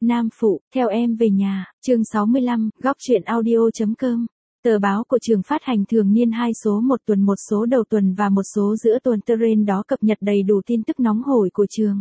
Nam Phụ, theo em về nhà, chương 65, góc truyện audio.com. Tờ báo của trường phát hành thường niên 2 số một tuần, một số đầu tuần và một số giữa tuần. Terrain đó cập nhật đầy đủ tin tức nóng hổi của trường.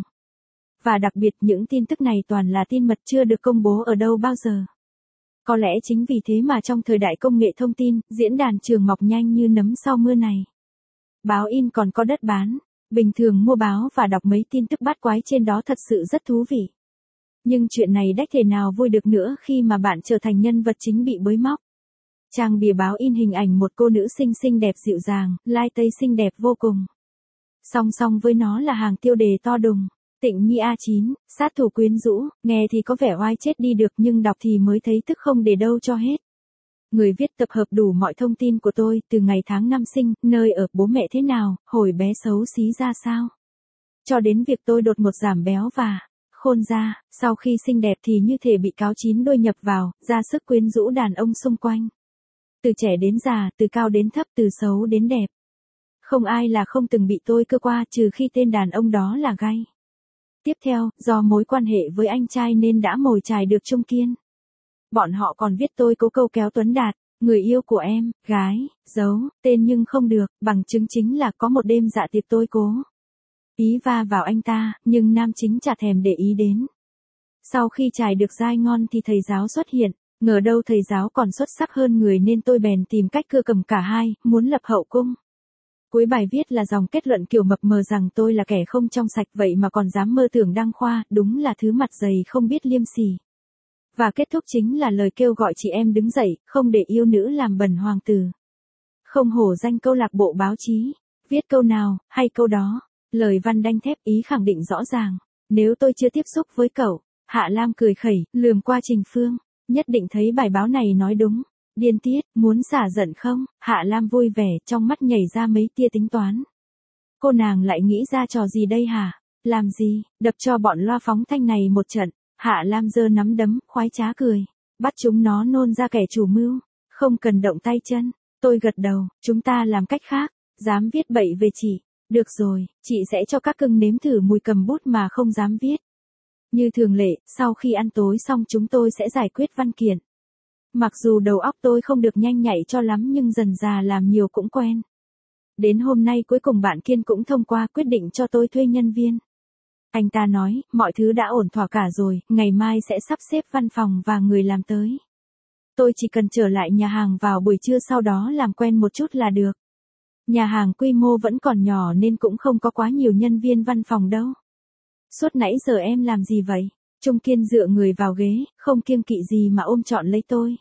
Và đặc biệt những tin tức này toàn là tin mật chưa được công bố ở đâu bao giờ. Có lẽ chính vì thế mà trong thời đại công nghệ thông tin, diễn đàn trường mọc nhanh như nấm sau mưa này. Báo in còn có đất bán, bình thường mua báo và đọc mấy tin tức bát quái trên đó thật sự rất thú vị. Nhưng chuyện này đách thể nào vui được nữa khi mà bạn trở thành nhân vật chính bị bới móc. Trang bìa báo in hình ảnh một cô nữ xinh đẹp dịu dàng, lai tây xinh đẹp vô cùng. Song song với nó là hàng tiêu đề to đùng, Tịnh Nhi A9, sát thủ quyến rũ, nghe thì có vẻ oai chết đi được nhưng đọc thì mới thấy tức không để đâu cho hết. Người viết tập hợp đủ mọi thông tin của tôi, từ ngày tháng năm sinh, nơi ở, bố mẹ thế nào, hồi bé xấu xí ra sao. Cho đến việc tôi đột ngột giảm béo và khôn ra, sau khi xinh đẹp thì như thể bị cáo chín đôi nhập vào, ra sức quyến rũ đàn ông xung quanh. Từ trẻ đến già, từ cao đến thấp, từ xấu đến đẹp. Không ai là không từng bị tôi cưa qua trừ khi tên đàn ông đó là gay. Tiếp theo, do mối quan hệ với anh trai nên đã mồi chài được Trung Kiên. Bọn họ còn viết tôi cố câu kéo Tuấn Đạt, người yêu của em, gái, giấu, tên nhưng không được, bằng chứng chính là có một đêm dạ tiệc tôi cố ý va vào anh ta, nhưng nam chính chả thèm để ý đến. Sau khi chài được dai ngon thì thầy giáo xuất hiện, ngờ đâu thầy giáo còn xuất sắc hơn người nên tôi bèn tìm cách cưa cầm cả hai, muốn lập hậu cung. Cuối bài viết là dòng kết luận kiểu mập mờ rằng tôi là kẻ không trong sạch vậy mà còn dám mơ tưởng đăng khoa, đúng là thứ mặt dày không biết liêm sỉ. Và kết thúc chính là lời kêu gọi chị em đứng dậy, không để yêu nữ làm bẩn hoàng tử. Không hổ danh câu lạc bộ báo chí, viết câu nào, hay câu đó. Lời văn đanh thép, ý khẳng định rõ ràng. Nếu tôi chưa tiếp xúc với cậu, Hạ Lam cười khẩy, lườm qua Trình Phương, nhất định thấy bài báo này nói đúng. Điên tiết, muốn xả giận không? Hạ Lam vui vẻ, trong mắt nhảy ra mấy tia tính toán. Cô nàng lại nghĩ ra trò gì đây hả? Làm gì? Đập cho bọn loa phóng thanh này một trận. Hạ Lam giơ nắm đấm, khoái trá cười. Bắt chúng nó nôn ra kẻ chủ mưu. Không cần động tay chân. Tôi gật đầu, chúng ta làm cách khác. Dám viết bậy về chị. Được rồi, chị sẽ cho các cưng nếm thử mùi cầm bút mà không dám viết. Như thường lệ, sau khi ăn tối xong chúng tôi sẽ giải quyết văn kiện. Mặc dù đầu óc tôi không được nhanh nhạy cho lắm nhưng dần dà làm nhiều cũng quen. Đến hôm nay cuối cùng bạn Kiên cũng thông qua quyết định cho tôi thuê nhân viên. Anh ta nói, mọi thứ đã ổn thỏa cả rồi, ngày mai sẽ sắp xếp văn phòng và người làm tới. Tôi chỉ cần trở lại nhà hàng vào buổi trưa sau đó làm quen một chút là được. Nhà hàng quy mô vẫn còn nhỏ nên cũng không có quá nhiều nhân viên văn phòng đâu. Suốt nãy giờ em làm gì vậy? Trung Kiên dựa người vào ghế, không kiêng kỵ gì mà ôm trọn lấy tôi.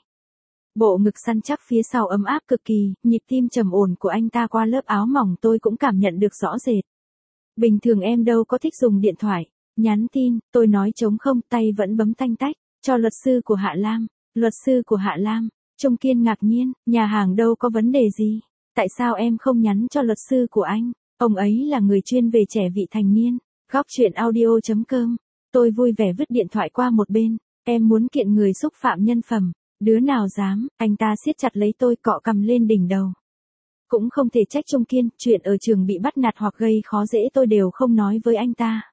Bộ ngực săn chắc phía sau ấm áp cực kỳ, nhịp tim trầm ổn của anh ta qua lớp áo mỏng tôi cũng cảm nhận được rõ rệt. Bình thường em đâu có thích dùng điện thoại, nhắn tin, tôi nói trống không, tay vẫn bấm tanh tách, cho luật sư của Hạ Lam. Luật sư của Hạ Lam? Trung Kiên ngạc nhiên, nhà hàng đâu có vấn đề gì. Tại sao em không nhắn cho luật sư của anh? Ông ấy là người chuyên về trẻ vị thành niên. Góc truyện audio.com. Tôi vui vẻ vứt điện thoại qua một bên. Em muốn kiện người xúc phạm nhân phẩm. Đứa nào dám? Anh ta siết chặt lấy tôi, cọ cằm lên đỉnh đầu. Cũng không thể trách Trung Kiên, chuyện ở trường bị bắt nạt hoặc gây khó dễ tôi đều không nói với anh ta.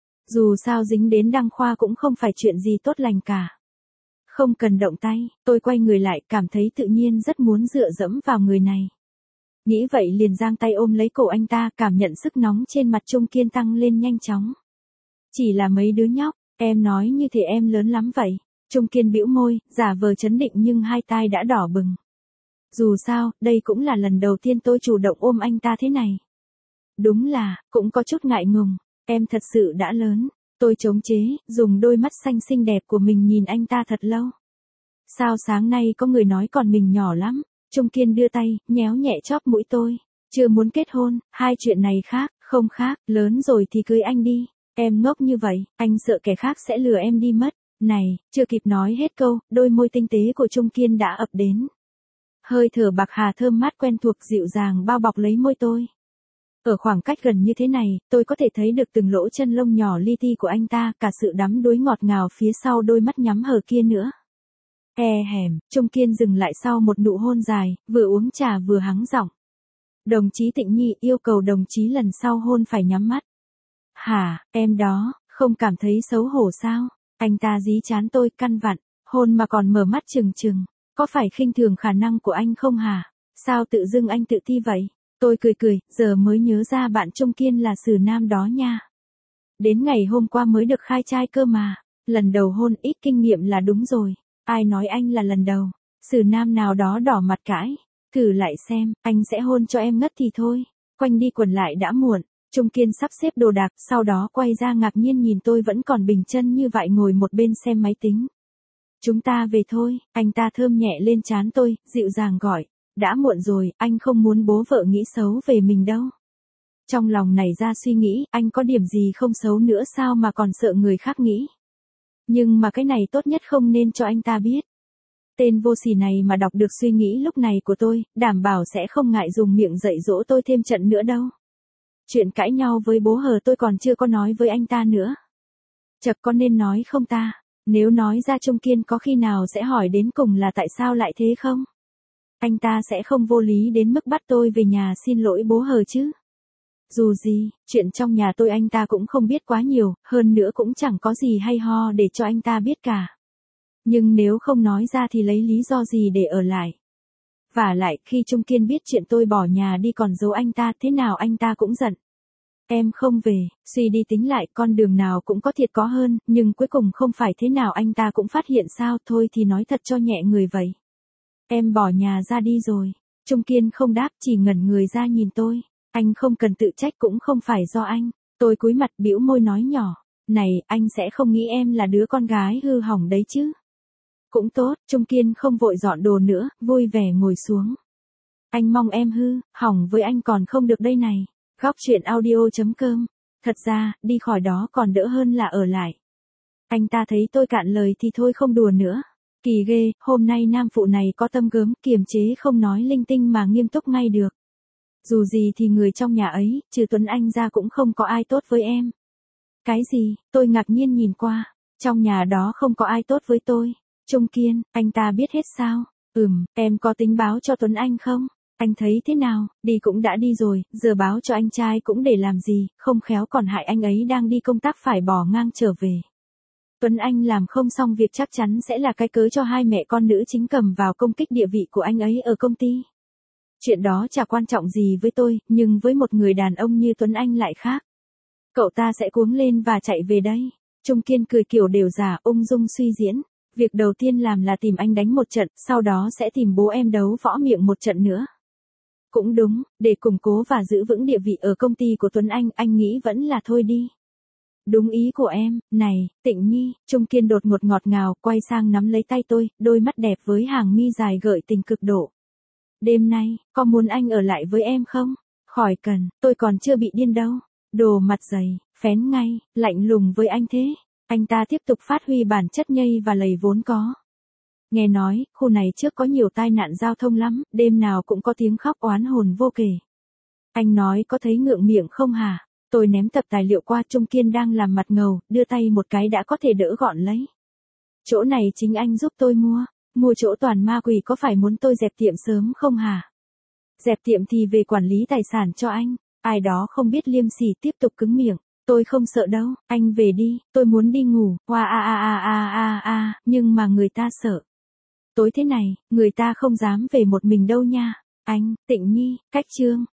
Dù sao dính đến đăng khoa cũng không phải chuyện gì tốt lành cả. Không cần động tay, tôi quay người lại, cảm thấy tự nhiên rất muốn dựa dẫm vào người này. Nghĩ vậy liền giang tay ôm lấy cổ anh ta, cảm nhận sức nóng trên mặt Trung Kiên tăng lên nhanh chóng. Chỉ là mấy đứa nhóc, em nói như thế em lớn lắm vậy. Trung Kiên bĩu môi, giả vờ trấn định nhưng hai tai đã đỏ bừng. Dù sao, đây cũng là lần đầu tiên tôi chủ động ôm anh ta thế này. Đúng là, cũng có chút ngại ngùng, em thật sự đã lớn. Tôi chống chế, dùng đôi mắt xanh xinh đẹp của mình nhìn anh ta thật lâu. Sao sáng nay có người nói còn mình nhỏ lắm? Trung Kiên đưa tay, nhéo nhẹ chóp mũi tôi. Chưa muốn kết hôn, hai chuyện này khác, không khác, lớn rồi thì cưới anh đi. Em ngốc như vậy, anh sợ kẻ khác sẽ lừa em đi mất. Này, chưa kịp nói hết câu, đôi môi tinh tế của Trung Kiên đã ập đến. Hơi thở bạc hà thơm mát quen thuộc dịu dàng bao bọc lấy môi tôi. Ở khoảng cách gần như thế này, tôi có thể thấy được từng lỗ chân lông nhỏ li ti của anh ta, cả sự đắm đuối ngọt ngào phía sau đôi mắt nhắm hờ kia nữa. Hèm, Trung Kiên dừng lại sau một nụ hôn dài, vừa uống trà vừa hắng giọng. Đồng chí Tịnh Nhi yêu cầu đồng chí lần sau hôn phải nhắm mắt. Hả, em đó, không cảm thấy xấu hổ sao? Anh ta dí trán tôi căn vặn, hôn mà còn mở mắt trừng trừng. Có phải khinh thường khả năng của anh không hả? Sao tự dưng anh tự ti vậy? Tôi cười cười, giờ mới nhớ ra bạn Trung Kiên là Sử Nam đó nha. Đến ngày hôm qua mới được khai trai cơ mà. Lần đầu hôn ít kinh nghiệm là đúng rồi. Ai nói anh là lần đầu? Sử Nam nào đó đỏ mặt cãi. Thử lại xem, anh sẽ hôn cho em ngất thì thôi. Quanh đi quẩn lại đã muộn. Trung Kiên sắp xếp đồ đạc, sau đó quay ra ngạc nhiên nhìn tôi vẫn còn bình chân như vậy ngồi một bên xem máy tính. Chúng ta về thôi, anh ta thơm nhẹ lên trán tôi, dịu dàng gọi. Đã muộn rồi, anh không muốn bố vợ nghĩ xấu về mình đâu. Trong lòng nảy ra suy nghĩ, anh có điểm gì không xấu nữa sao mà còn sợ người khác nghĩ. Nhưng mà cái này tốt nhất không nên cho anh ta biết. Tên vô sỉ này mà đọc được suy nghĩ lúc này của tôi, đảm bảo sẽ không ngại dùng miệng dạy dỗ tôi thêm trận nữa đâu. Chuyện cãi nhau với bố hờ tôi còn chưa có nói với anh ta nữa. Chật có nên nói không ta? Nếu nói ra Trung Kiên có khi nào sẽ hỏi đến cùng là tại sao lại thế không? Anh ta sẽ không vô lý đến mức bắt tôi về nhà xin lỗi bố hờ chứ. Dù gì, chuyện trong nhà tôi anh ta cũng không biết quá nhiều, hơn nữa cũng chẳng có gì hay ho để cho anh ta biết cả. Nhưng nếu không nói ra thì lấy lý do gì để ở lại? Vả lại, khi Trung Kiên biết chuyện tôi bỏ nhà đi còn giấu anh ta, thế nào anh ta cũng giận. Em không về, suy đi tính lại con đường nào cũng có thiệt có hơn, nhưng cuối cùng không phải thế nào anh ta cũng phát hiện sao, thôi thì nói thật cho nhẹ người vậy. Em bỏ nhà ra đi rồi. Trung Kiên không đáp, chỉ ngẩn người ra nhìn tôi. Anh không cần tự trách, cũng không phải do anh. Tôi cúi mặt bĩu môi nói nhỏ. Này, anh sẽ không nghĩ em là đứa con gái hư hỏng đấy chứ. Cũng tốt, Trung Kiên không vội dọn đồ nữa, vui vẻ ngồi xuống. Anh mong em hư, hỏng với anh còn không được đây này. Góc chuyện audio.com. Thật ra, đi khỏi đó còn đỡ hơn là ở lại. Anh ta thấy tôi cạn lời thì thôi không đùa nữa. Kỳ ghê, hôm nay nam phụ này có tâm gớm, kiềm chế không nói linh tinh mà nghiêm túc ngay được. Dù gì thì người trong nhà ấy, trừ Tuấn Anh ra cũng không có ai tốt với em. Cái gì? Tôi ngạc nhiên nhìn qua. Trong nhà đó không có ai tốt với tôi. Trung Kiên, anh ta biết hết sao? Em có tính báo cho Tuấn Anh không? Anh thấy thế nào? Đi cũng đã đi rồi, giờ báo cho anh trai cũng để làm gì, không khéo còn hại anh ấy đang đi công tác phải bỏ ngang trở về. Tuấn Anh làm không xong việc chắc chắn sẽ là cái cớ cho hai mẹ con nữ chính cầm vào công kích địa vị của anh ấy ở công ty. Chuyện đó chả quan trọng gì với tôi, nhưng với một người đàn ông như Tuấn Anh lại khác. Cậu ta sẽ cuống lên và chạy về đây. Trung Kiên cười kiểu đều giả, ung dung suy diễn. Việc đầu tiên làm là tìm anh đánh một trận, sau đó sẽ tìm bố em đấu võ miệng một trận nữa. Cũng đúng, để củng cố và giữ vững địa vị ở công ty của Tuấn anh nghĩ vẫn là thôi đi. Đúng ý của em, này, Tịnh Nhi, Trung Kiên đột ngột ngọt ngào, quay sang nắm lấy tay tôi, đôi mắt đẹp với hàng mi dài gợi tình cực độ. Đêm nay, có muốn anh ở lại với em không? Khỏi cần, tôi còn chưa bị điên đâu. Đồ mặt dày, phén ngay, lạnh lùng với anh thế. Anh ta tiếp tục phát huy bản chất nhây và lầy vốn có. Nghe nói, khu này trước có nhiều tai nạn giao thông lắm, đêm nào cũng có tiếng khóc oán hồn vô kể. Anh nói có thấy ngượng miệng không hả? Tôi ném tập tài liệu qua, Trung Kiên đang làm mặt ngầu, đưa tay một cái đã có thể đỡ gọn lấy. Chỗ này chính anh giúp tôi mua chỗ toàn ma quỷ, có phải muốn tôi dẹp tiệm sớm không hả? Dẹp tiệm thì về quản lý tài sản cho anh. Ai đó không biết liêm sỉ tiếp tục cứng miệng. Tôi không sợ đâu, anh về đi, tôi muốn đi ngủ. Nhưng mà người ta sợ. Tối thế này, người ta không dám về một mình đâu nha. Anh, Tịnh Nhi, cách chương.